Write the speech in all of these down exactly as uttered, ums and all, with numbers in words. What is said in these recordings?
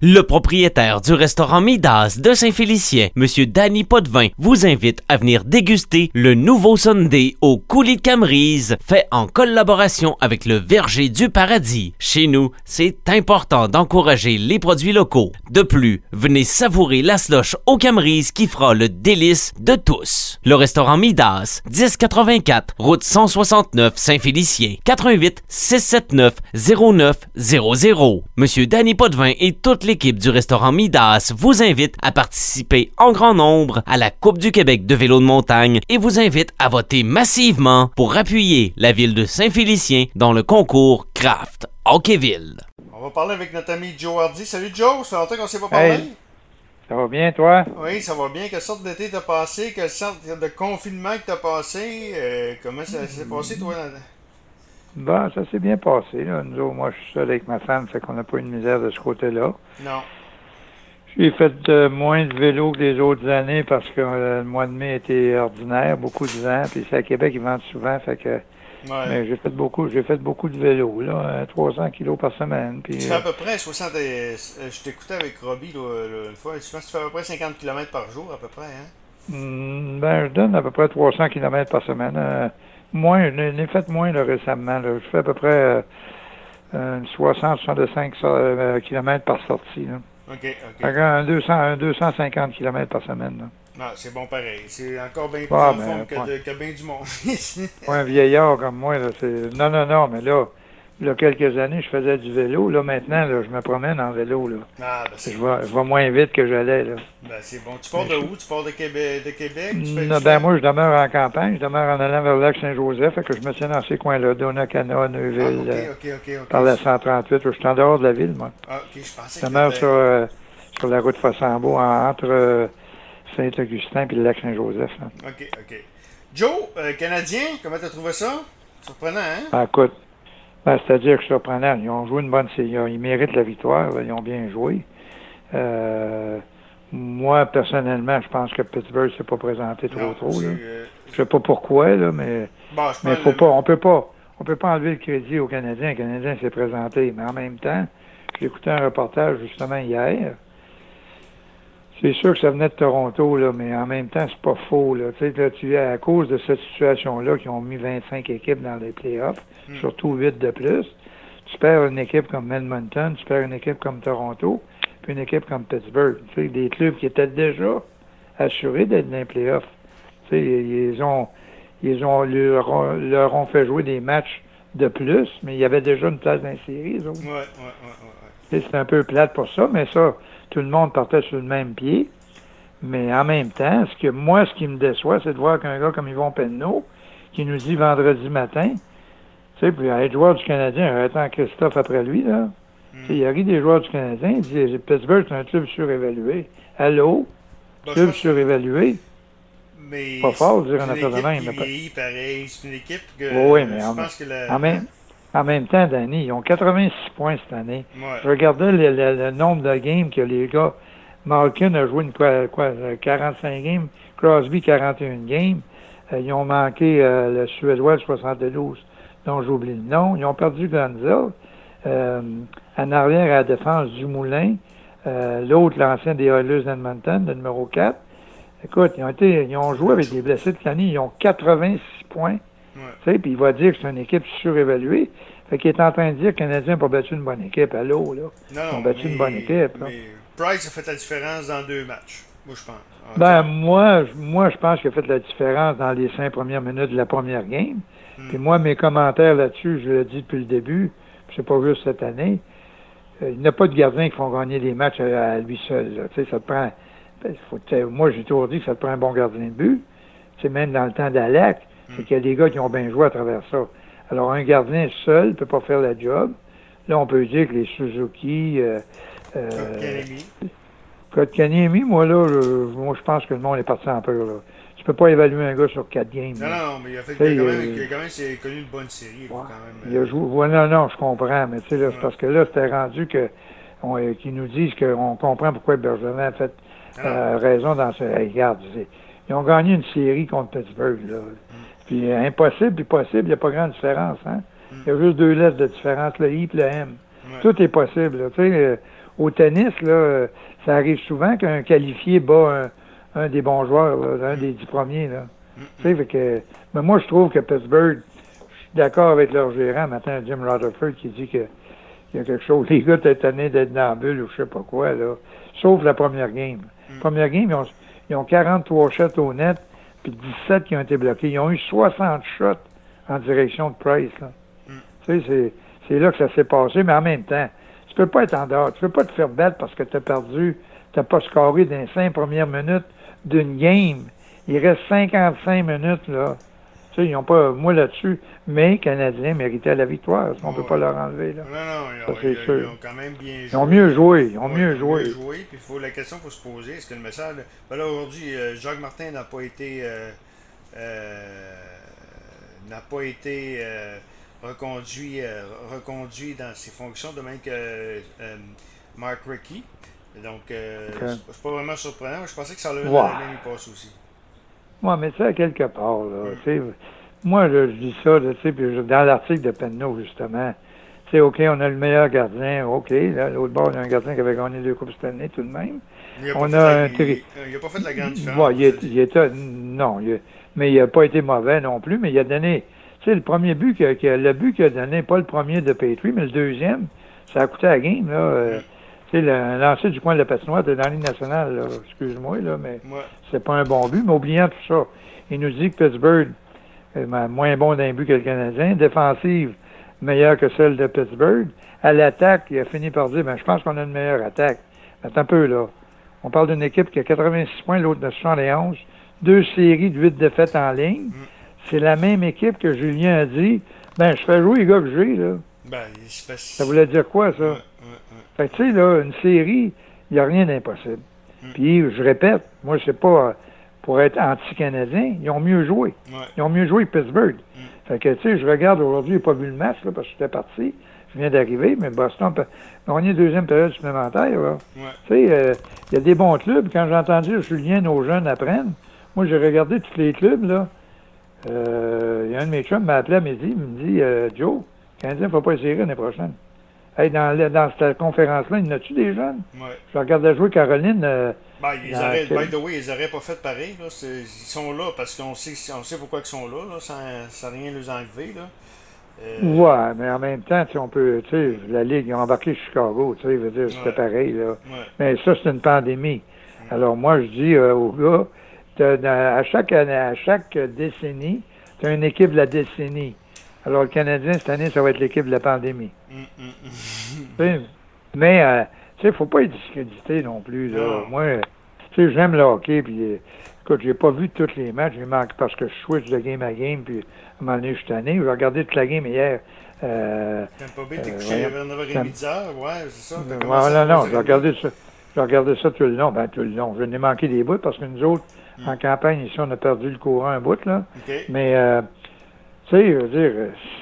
Le propriétaire du restaurant Midas de Saint-Félicien, Monsieur Danny Potvin, vous invite à venir déguster le nouveau sundae au coulis de Camerise, fait en collaboration avec le Verger du Paradis. Chez nous, c'est important d'encourager les produits locaux. De plus, venez savourer la slush au Camerise qui fera le délice de tous. Le restaurant Midas, dix quatre-vingt-quatre, route cent soixante-neuf Saint-Félicien, quatre un huit, six sept neuf, zéro neuf zéro zéro. Monsieur Danny Potvin et toute l'équipe du restaurant Midas vous invitent à participer en grand nombre à la Coupe du Québec de vélo de montagne et vous invitent à voter massivement pour appuyer la ville de Saint-Félicien dans le concours Craft Hockeyville. On va parler avec notre ami Joe Hardy. Salut Joe, ça fait longtemps qu'on ne s'est pas parlé. Hey, ça va bien toi? Oui, ça va bien. Quelle sorte d'été t'as passé? Quelle sorte de confinement que t'as passé? Euh, comment ça s'est passé toi? Bon, ça s'est bien passé. Là. Nous autres, moi, je suis seul avec ma femme, fait qu'on n'a pas eu de misère de ce côté-là. Non. J'ai fait euh, moins de vélo que les autres années parce que euh, le mois de mai était ordinaire, beaucoup de vent. Puis c'est à Québec, ils vendent souvent, fait que... Ouais. Mais j'ai fait beaucoup, j'ai fait beaucoup de vélo, là, trois cents kilos par semaine. Puis, tu fais à peu près soixante... Euh, je t'écoutais avec Robbie là, là, une fois. Je pense que tu fais à peu près cinquante kilomètres par jour, à peu près, hein? Mm, ben, je donne à peu près trois cents kilomètres par semaine. Euh, moins, je n'ai fait moins là, récemment. Là. Je fais à peu près euh, euh, soixante à soixante-cinq euh, kilomètres par sortie. Là. OK, OK. Fait un, deux cents, un deux cent cinquante kilomètres par semaine. Là. Ah, c'est bon pareil. C'est encore bien plus ah, en ben, forme que, ouais. de, que bien du monde. Ouais, un vieillard comme moi, là, c'est... Non, non, non, mais là, il y a quelques années, je faisais du vélo. Là, maintenant, là, je me promène en vélo. Là. Ah, ben c'est je, vais, je vais moins vite que j'allais. Là. Ben c'est bon. Tu pars de où? Tu pars de Québec? De Québec? Tu fais Non, ben moi, je demeure en campagne. Je demeure en allant vers le lac Saint-Joseph. Fait que je me tiens dans ces coins-là, Donnacana, Neuville, ah, okay, okay, okay, okay. par la cent trente-huit. Je suis en dehors de la ville, moi. Ah, OK, je pensais Je que demeure sur, euh, sur la route Fossambeau, entre euh, Saint-Augustin et le lac Saint-Joseph. Hein. OK, OK. Joe, euh, Canadien, comment t'as trouvé ça? Surprenant, hein? Ben, écoute, ben, c'est-à-dire que surprenant. Ils ont joué une bonne série. Ils méritent la victoire. Ils ont bien joué. Euh, moi, personnellement, je pense que Pittsburgh ne s'est pas présenté trop non, trop. Là. Euh... Je sais pas pourquoi, là, mais, bon, mais faut le... pas, on peut pas. On peut pas enlever le crédit aux Canadiens. Le Canadien s'est présenté. Mais en même temps, j'ai écouté un reportage justement hier. C'est sûr que ça venait de Toronto, là, mais en même temps, c'est pas faux. Là. Tu sais, là, tu à cause de cette situation-là, qui ont mis vingt-cinq équipes dans les playoffs, mm. surtout huit de plus, tu perds une équipe comme Edmonton, tu perds une équipe comme Toronto, puis une équipe comme Pittsburgh. Tu sais, des clubs qui étaient déjà assurés d'être dans les playoffs. Tu sais, ils ont, ils ont leur, leur ont fait jouer des matchs de plus, mais il y avait déjà une place dans les séries. Ouais, ouais, ouais, ouais, ouais. C'est un peu plate pour ça, mais ça, tout le monde partait sur le même pied. Mais en même temps, ce que moi, ce qui me déçoit, c'est de voir qu'un gars comme Yvon Penneau, qui nous dit vendredi matin, tu sais, puis être joueur du Canadien, arrêtant Christophe après lui, là, mm. tu sais, il arrive des joueurs du Canadien, il dit Pittsburgh, c'est un club surévalué. Allô? Ben, club surévalué? Mais pas fort de dire un affaire de même. C'est une équipe pareil, c'est une équipe que oui, oui, mais je en, pense que la... en, même, en même temps, Danny, ils ont quatre-vingt-six points cette année. Ouais. Je regardais le, le, le nombre de games que les gars... Malkin a joué une quoi, quoi, quarante-cinq games, Crosby quarante et un games. Euh, ils ont manqué euh, le Suédois de soixante-douze, dont j'oublie le nom. Ils ont perdu Gonzal. Euh, en arrière à la défense, Dumoulin. Euh, l'autre, l'ancien des Oilers d'Edmonton, le numéro quatre. Écoute, ils ont été, ils ont joué avec des blessés de l'année. Ils ont quatre-vingt-six points. Ouais. Tu sais, puis il va dire que c'est une équipe surévaluée. Fait qu'il est en train de dire que les Canadiens n'ont pas battu une bonne équipe. Allô, là. Non, ils ont battu mais, une bonne équipe. Là. Mais Price a fait la différence dans deux matchs, moi, je pense. En ben, moi, moi, je pense qu'il a fait la différence dans les cinq premières minutes de la première game. Hmm. Puis moi, mes commentaires là-dessus, je l'ai dit depuis le début, puis c'est pas juste cette année, euh, il n'y a pas de gardiens qui font gagner des matchs à, à lui seul. Tu sais, ça te prend... Faut, moi, j'ai toujours dit que ça te prend un bon gardien de but. C'est même dans le temps d'Alec, hmm. c'est qu'il y a des gars qui ont bien joué à travers ça. Alors, un gardien seul ne peut pas faire la job. Là, on peut dire que les Suzuki... Euh, Euh, Kotkaniemi, moi, là, je, moi, je pense que le monde est parti en peur, là. Tu peux pas évaluer un gars sur quatre games. Non, non, mais il a, fait, il a quand, même, euh, il a quand même c'est connu une bonne série. Ouais, quand même, il a joué, ouais, non, non, je comprends, mais tu sais, là, ouais. c'est parce que là, c'était rendu que, on, euh, qu'ils nous disent qu'on comprend pourquoi Bergevin a fait euh, raison dans ce... Hey, regarde, ils ont gagné une série contre Pittsburgh, là. Mm. Puis euh, impossible, puis possible, il n'y a pas grande différence, hein. Mm. Il y a juste deux lettres de différence, le I et le M. Ouais. Tout est possible, là, tu sais... Euh, au tennis, là, ça arrive souvent qu'un qualifié bat un, un des bons joueurs, là, un des dix premiers. Là. Mm-hmm. Tu sais, fait que, mais moi, je trouve que Pittsburgh, je suis d'accord avec leur gérant, maintenant, Jim Rutherford, qui dit que il y a quelque chose. Les gars étaient étonnés d'être dans la bulle ou je sais pas quoi, là. Sauf la première game. Mm. Première game, ils ont, ils ont quarante-trois shots au net, puis dix-sept qui ont été bloqués. Ils ont eu soixante shots en direction de Price, là. Mm. Tu sais, c'est, c'est là que ça s'est passé, mais en même temps, tu peux pas être en dehors. Tu peux pas te faire battre parce que tu as perdu, tu n'as pas scoré dans les cinq premières minutes d'une game. Il reste cinquante-cinq minutes, là. Tu sais, ils n'ont pas, moi là-dessus, mais les Canadiens méritaient la victoire. On ne oh, peut pas leur enlever. Là. Non, non, ils ont, ils, ils ont quand même bien joué. Ils ont mieux joué. Ils ont ouais, mieux ils ont joué. Mieux joué. Puis faut, la question qu'il faut se poser, est-ce que le message. Ben là, aujourd'hui, euh, Jacques Martin n'a pas été. Euh, euh, n'a pas été euh, reconduit, euh, reconduit dans ses fonctions, de même que euh, Mark Recchi. Donc, euh, okay. c'est, c'est pas vraiment surprenant. Je pensais que ça allait wow. l'année passée aussi. Oui, mais ça, quelque part, là, tu sais, moi, je, je dis ça, tu sais, puis dans l'article de Penneau, justement, tu sais, OK, on a le meilleur gardien, OK, là, l'autre bord, il y a un gardien qui avait gagné deux coupes cette année, tout de même. Il on a, a un tri... il n'a pas fait de la grande différence. Ouais, il, est, il était, non, il, mais il n'a pas été mauvais non plus, mais il a donné, tu sais, le premier but, qu'il a, qu'il a, le but qu'il a donné, pas le premier de Petrie, mais le deuxième, ça a coûté la game, là, euh, tu sais, le lancer du coin de la patinoire de dans la Ligue nationale, là, excuse-moi, là, mais ouais. c'est pas un bon but. Mais oubliant tout ça, il nous dit que Pittsburgh est moins bon d'un but que le Canadien. Défensive, meilleure que celle de Pittsburgh. À l'attaque, il a fini par dire, ben je pense qu'on a une meilleure attaque. Attends un peu, là. On parle d'une équipe qui a quatre-vingt-six points, l'autre de soixante et onze. Deux séries de huit défaites en ligne. Mm. C'est la même équipe que Julien a dit, ben je fais jouer les gars que j'ai, là. Ben, c'est pas... Ça voulait dire quoi, ça? Ouais, ouais, ouais. Fait que, tu sais, là, une série, il n'y a rien d'impossible. Mm. Puis, je répète, moi, c'est pas pour être anti-canadien, ils ont mieux joué. Ouais. Ils ont mieux joué que Pittsburgh. Mm. Fait que, tu sais, je regarde aujourd'hui, je n'ai pas vu le match, là, parce que j'étais parti. Je viens d'arriver, mais Boston a gagné deuxième période supplémentaire, là. Ouais. Tu sais, il euh, y a des bons clubs. Quand j'ai entendu Julien, nos jeunes apprennent, moi, j'ai regardé tous les clubs, là. Il euh, y a un de mes chums qui m'a appelé à midi, il me dit, euh, Joe, le Canadien ne va pas essayer l'année prochaine. Hey, dans, dans cette conférence-là, il y en a-tu des jeunes? Ouais. Je regardais jouer Caroline. Euh, ben, ils auraient, by the way, ils n'auraient pas fait pareil. Là. C'est, ils sont là parce qu'on sait, on sait pourquoi ils sont là, là sans, sans rien les enlever. Là. Euh... Ouais, mais en même temps, on peut, tu sais, la Ligue, ils ont embarqué Chicago, tu sais, veut dire, c'était ouais. pareil. Là. Ouais. Mais ça, c'est une pandémie. Ouais. Alors, moi, je dis euh, aux gars, t'as, à, chaque année, à chaque décennie, tu as une équipe de la décennie. Alors, le Canadien, cette année, ça va être l'équipe de la pandémie. Mm, mm, mm. Mais, euh, tu sais, il ne faut pas être discrédité non plus. Là. Non. Moi, tu sais, j'aime le hockey, puis, écoute, j'ai pas vu tous les matchs, j'ai manqué parce que je switch de game à game, puis, à un moment donné, je suis tanné. J'ai regardé toute la game hier. Euh, T'as pas bien, t'es couché vers neuf heures trente, dix heures, ouais, c'est ça. Ouais, non, non, j'ai regardé ça. J'ai regardé ça tout le long. Ben, tout le long. Je n'ai manqué des bouts parce que nous autres, mm. en campagne, ici, on a perdu le courant un bout, là. Okay. Mais, euh, tu sais, je veux dire,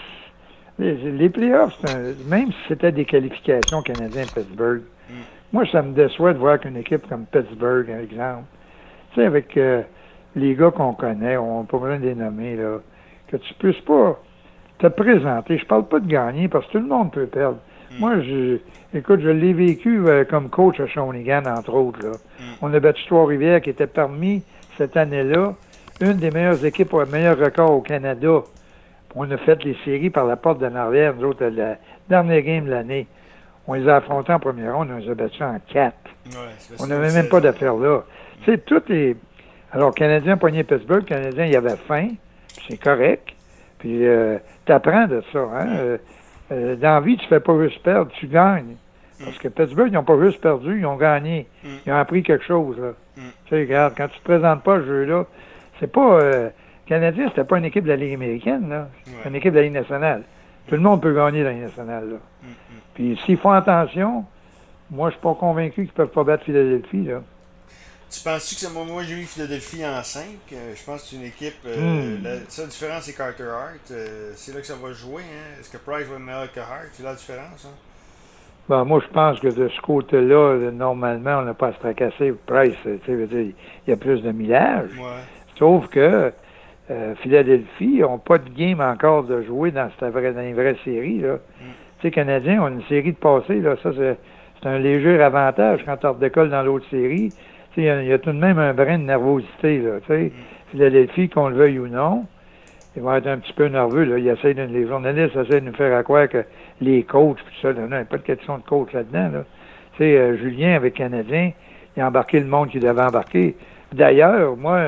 les, les playoffs, un, même si c'était des qualifications Canadiens-Pittsburgh, mm. moi, ça me déçoit de voir qu'une équipe comme Pittsburgh, par exemple, tu sais, avec euh, les gars qu'on connaît, on peut pas les nommer, là, que tu puisses pas te présenter. Je parle pas de gagner, parce que tout le monde peut perdre. Mm. Moi, je, écoute, je l'ai vécu euh, comme coach à Shawinigan, entre autres, là. Mm. On a battu Trois-Rivières, qui était parmi, cette année-là, une des meilleures équipes pour un meilleur record au Canada. On a fait les séries par la porte d'en arrière, nous autres, la dernière game de l'année. On les a affrontés en première ronde, on les a battus en quatre. Ouais, on n'avait même pas d'affaires là. Tu sais, toutes les... Alors, Canadien poigné Pittsburgh, Canadien, il y avait faim, c'est correct. Puis, euh, t'apprends de ça, hein. Euh, euh, dans la vie, tu fais pas juste perdre, tu gagnes. Parce que Pittsburgh, ils n'ont pas juste perdu, ils ont gagné. Ils ont appris quelque chose, là. Tu sais, regarde, quand tu te présentes pas ce jeu-là, c'est pas... Euh, Canadien, c'était pas une équipe de la Ligue américaine, là. C'est ouais. une équipe de la Ligue nationale. Tout le monde peut gagner dans la Ligue nationale, là. Mm-hmm. Puis s'ils font attention, moi, je suis pas convaincu qu'ils peuvent pas battre Philadelphie, là. Tu penses-tu que c'est moi, moi j'ai vu Philadelphie en cinq? Euh, je pense que c'est une équipe... Euh, mm. la seule différence, c'est Carter Hart. Euh, c'est là que ça va jouer, hein? Est-ce que Price va être meilleur que Hart? C'est là la différence, hein? Ben, moi, je pense que de ce côté-là, normalement, on n'a pas à se tracasser. Price, tu sais, veut dire, il y a plus de millage. Ouais. Sauf que Euh, Philadelphie n'ont pas de game encore de jouer dans, cette vraie, dans les vraies séries. Là. Mm. Tu sais, Canadiens ont une série de passés, là, ça c'est, c'est un léger avantage quand tu redécolles dans l'autre série. Il y, a, y a tout de même un brin de nervosité. Là, mm. Philadelphie, qu'on le veuille ou non, ils vont être un petit peu nerveux. Là. Ils essayent de, les journalistes essaient de nous faire à croire que les coachs, tout ça, là, non, il n'y a pas de question de coach là-dedans. Là. Euh, Julien, avec Canadien, il a embarqué le monde qu'il devait embarquer. D'ailleurs, moi,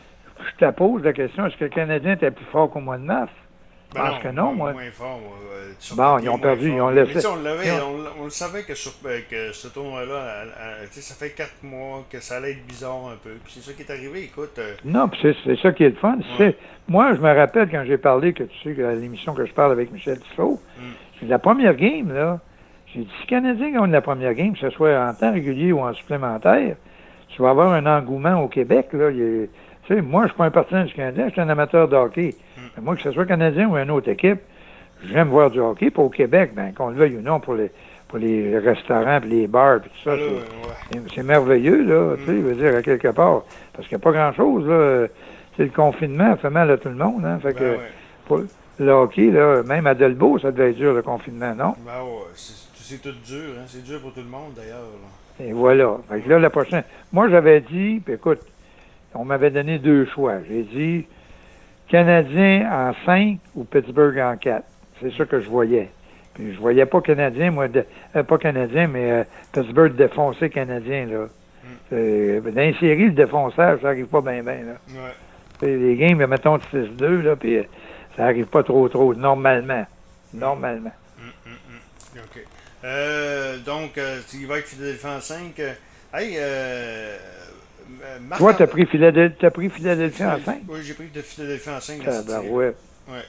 je te pose la question, est-ce que le Canadien était plus fort qu'au mois de mars? Je pense que non, moi. Moins fort, euh, bon, ils ont perdu, ils ont laissé. On, on, on le savait que, sur, que ce tournoi-là, ça fait quatre mois que ça allait être bizarre un peu. Puis c'est ça qui est arrivé, écoute. Euh... Non, puis c'est ça qui est le fun. Ouais. Moi, je me rappelle quand j'ai parlé, que tu sais, à l'émission que je parle avec Michel Tifo, mm. c'est la première game, là. J'ai dit, si les Canadiens gagnent la première game, que ce soit en temps régulier ou en supplémentaire, tu vas avoir un engouement au Québec, là. Il est... Tu sais, moi, je ne suis pas un partisan du Canadien, je suis un amateur de hockey. Mm. Mais moi, que ce soit Canadien ou une autre équipe, j'aime voir du hockey. Pour au Québec, ben, qu'on le veuille ou non, pour les, pour les restaurants, puis les bars, puis tout ça, Alors, c'est, ouais. c'est merveilleux, là, mm. tu sais, je veux dire, à quelque part. Parce qu'il n'y a pas grand-chose, là. C'est le confinement, ça fait mal à tout le monde, hein. Fait ben que, ouais. pour le hockey, là, même à Delbo, ça devait être dur, le confinement, non? Ben ouais, c'est, c'est tout dur, hein. C'est dur pour tout le monde, d'ailleurs. Là. Et voilà. Fait que là, la prochaine... Moi, j'avais dit, puis écoute, on m'avait donné deux choix. J'ai dit Canadien en cinq ou Pittsburgh en quatre. C'est ça que je voyais. Puis je voyais pas Canadien, moi, de, euh, pas Canadien, mais euh, Pittsburgh défoncer Canadien, là. Mm. Euh, dans les séries, le défonçage, ça arrive pas bien, bien, là. Ouais. Les games, mettons, de six deux, là, puis euh, ça arrive pas trop, trop, normalement. Normalement. Mm, mm, mm. OK. Euh, donc, euh, il va être Philadelphie en cinq. Euh, hey, euh... Marc Toi, t'as pris Philadelphie, t'as pris Philadelphie en cinq? Oui, j'ai pris de Philadelphie en cinq. Ah, ben ouais. Ouais.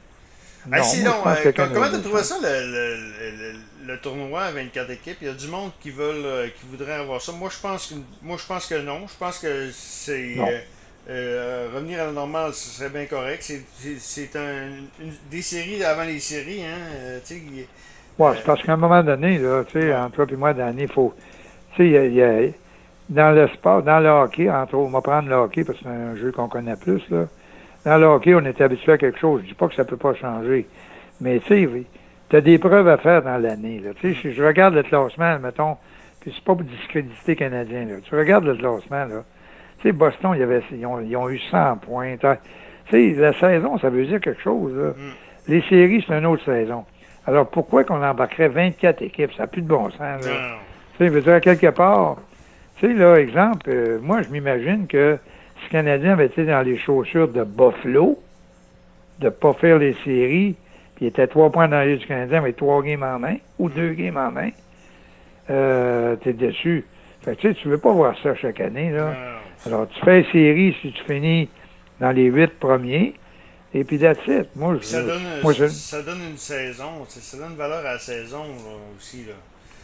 Non, hey, sinon, euh, comment comment t'as trouvé ça, le, le, le, le tournoi à vingt-quatre équipes? Il y a du monde qui veulent, euh, qui voudrait avoir ça. Moi, je pense que, moi, je pense que non. Je pense que c'est euh, euh, revenir à la normale, ce serait bien correct. C'est, c'est, c'est un, une, des séries avant les séries, hein. Euh, tu sais. Ouais, euh, c'est parce qu'à un moment donné, là, tu sais, ouais. entre toi et moi, Danny, il faut, tu sais, il y a, il y a dans le sport, dans le hockey, entre autres, on va prendre le hockey parce que c'est un jeu qu'on connaît plus, là. Dans le hockey, on est habitué à quelque chose. Je dis pas que ça peut pas changer. Mais tu sais, tu as des preuves à faire dans l'année, là. Tu sais, si je regarde le classement, mettons, puis c'est pas pour discréditer Canadien, là. Tu regardes le classement, là. Tu sais, Boston, il y avait, ils, ont, ils ont eu cent points. Tu sais, la saison, ça veut dire quelque chose, là. Mm. Les séries, c'est une autre saison. Alors, pourquoi qu'on embarquerait vingt-quatre équipes? Ça n'a plus de bon sens, là. Tu sais, je veux dire, quelque part... Tu sais, là, exemple, euh, moi, je m'imagine que si le Canadien avait été dans les chaussures de Buffalo, de ne pas faire les séries, puis il était trois points dans les du Canadien avec trois games en main, ou deux games en main, euh, t'es déçu. Fait que, tu sais, tu veux pas voir ça chaque année, là. Alors, tu fais les séries si tu finis dans les huit premiers, et puis that's it. Moi, je, ça, donne, moi, je... ça donne une saison, ça donne une valeur à la saison, là, aussi, là.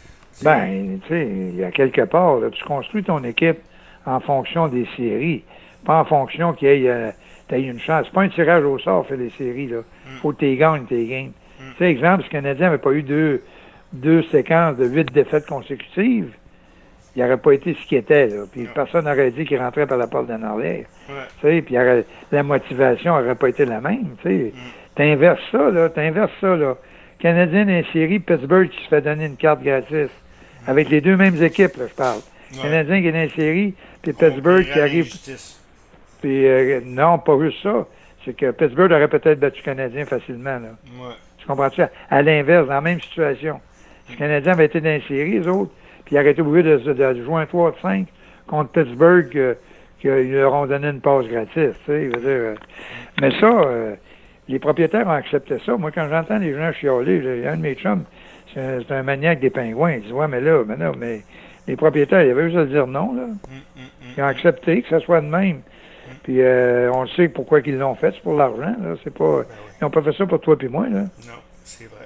Ben, tu sais, il y a quelque part, là, tu construis ton équipe en fonction des séries, pas en fonction qu'il y ait, euh, t'aies une chance. C'est pas un tirage au sort, fait les séries, là. Mm. Faut que tu gagnes tes games. Mm. Tu sais, exemple, si le Canadien n'avait pas eu deux, deux séquences de huit défaites consécutives, il n'aurait pas été ce qu'il était, là. Puis no. personne n'aurait dit qu'il rentrait par la porte d'en arrière. Ouais. Tu sais, puis aurait, la motivation n'aurait pas été la même, tu sais. Mm. T'inverses ça, là, t'inverses ça, là. Canadien dans les séries, Pittsburgh qui se fait donner une carte gratis. Avec les deux mêmes équipes, là, je parle. Ouais. Canadien qui est dans les séries, puis Pittsburgh qui arrive. Puis euh, non, pas juste ça. C'est que Pittsburgh aurait peut-être battu le Canadien facilement, là. Ouais. Tu comprends-tu? À, à l'inverse, dans la même situation. Si le Canadien avait été dans les séries, les autres, puis il aurait été obligé de, de, de jouer un trois cinq contre Pittsburgh, euh, qu'ils leur ont donné une passe gratis, tu sais. Je veux dire, euh, mais ça, euh, les propriétaires ont accepté ça. Moi, quand j'entends les gens chialer, il y a un de mes chums, c'est un, c'est un maniaque des pingouins. Il dit, ouais, mais là, mais là, mais les propriétaires, ils avaient juste à dire non, là. Mm, mm, mm, ils ont accepté que ça soit de même. Mm. Puis, euh, on sait pourquoi ils l'ont fait. C'est pour l'argent, là. C'est pas... Ben oui. Ils n'ont pas fait ça pour toi et moi, là. Non, c'est vrai.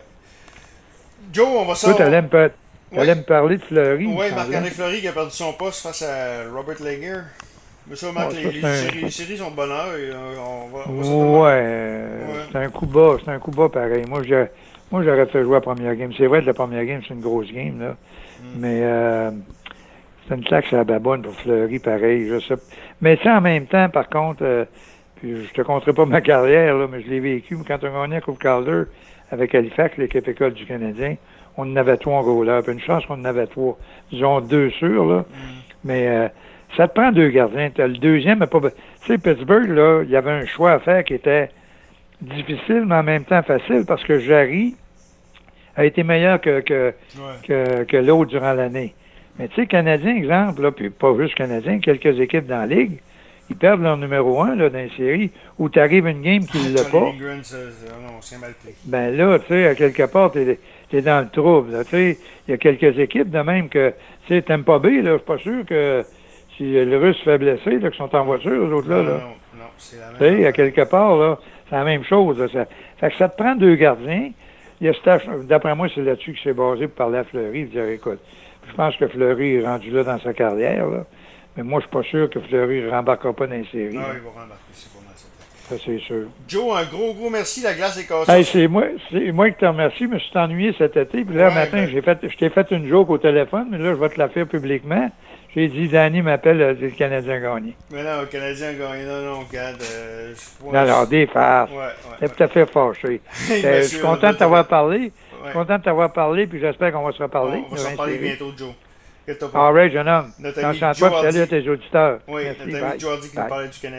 Joe, on va sortir. Toi, t'allais me, par... oui. me parler de Fleury. Oui, Marc-André Fleury qui a perdu son poste face à Robert Lager. Mais ça, Marc, oh, les, les, un... séries, les séries sont de bonheur. Et on va, on va ouais, euh, ouais. C'est un coup bas. C'est un coup bas pareil. Moi, j'ai... Moi, j'aurais fait jouer la première game. C'est vrai que la première game, c'est une grosse game, là. Mm. Mais euh, c'est une claque sur la baboune pour Fleury, pareil. Je sais. Mais ça, en même temps, par contre, euh, puis je te conterai pas ma carrière, là, mais je l'ai vécu. Quand on gagnait la Coupe Calder avec Halifax, l'équipe école du Canadien, on en avait trois en goaler. Puis une chance qu'on en avait trois. Disons deux sûrs, là. Mm. Mais euh, ça te prend deux gardiens. T'as le deuxième, mais pas... Tu sais, Pittsburgh, là, il y avait un choix à faire qui était difficile, mais en même temps facile, parce que Jarry a été meilleur que, que, Ouais. que, que l'autre durant l'année. Mais tu sais, Canadien, exemple, là, puis pas juste Canadien, quelques équipes dans la Ligue, ils perdent leur numéro un là, dans les séries, où tu arrives une game qui ne l'a Johnny pas. Lindgren, ça, ça, non, c'est mal pris. Ben là, tu sais, à quelque part, t'es es dans le trouble. Tu sais, il y a quelques équipes de même que, tu sais, t'aimes pas B, là, je suis pas sûr que si le Russe fait blesser, là, qui sont en voiture, eux autres là, Non, là. non, non, c'est la même. Tu sais, à affaire. quelque part, là, c'est la même chose. Là, ça, fait que ça te prend deux gardiens. Il y a Stach- d'après moi, c'est là-dessus qu'il s'est basé pour parler à Fleury et dire, écoute, je pense que Fleury est rendu là dans sa carrière, là. Mais moi, je suis pas sûr que Fleury ne rembarquera pas dans les séries. Ah, là. il va rembarquer, c'est pour moi, ça. Ça, c'est sûr. Joe, un gros, gros merci. La glace est cassée. Hey, c'est moi, c'est moi qui te remercie. Je me suis ennuyé cet été. Puis là, Ouais, matin, ben- j'ai fait, je t'ai fait une joke au téléphone, mais là, je vais te la faire publiquement. J'ai dit, Danny m'appelle, euh, c'est le Canadien gagné. Mais non, le Canadien a gagné. Non, non, regarde. Euh, je Non, alors, des farces. Ouais, ouais. C'est tout à fait fâché. Hey, Euh, je monsieur, suis content de t'avoir parlé. Je Ouais. suis content de t'avoir parlé, puis j'espère qu'on va se reparler. On va s'en parler bientôt, Joe. Inquiète-toi pas. All right, jeune homme. Notre ami Attention à toi, Joe puis salut Hardy. à tes auditeurs. Oui, Merci, notre ami bye. Joe Hardy qui nous Bye. parlait du Canadien.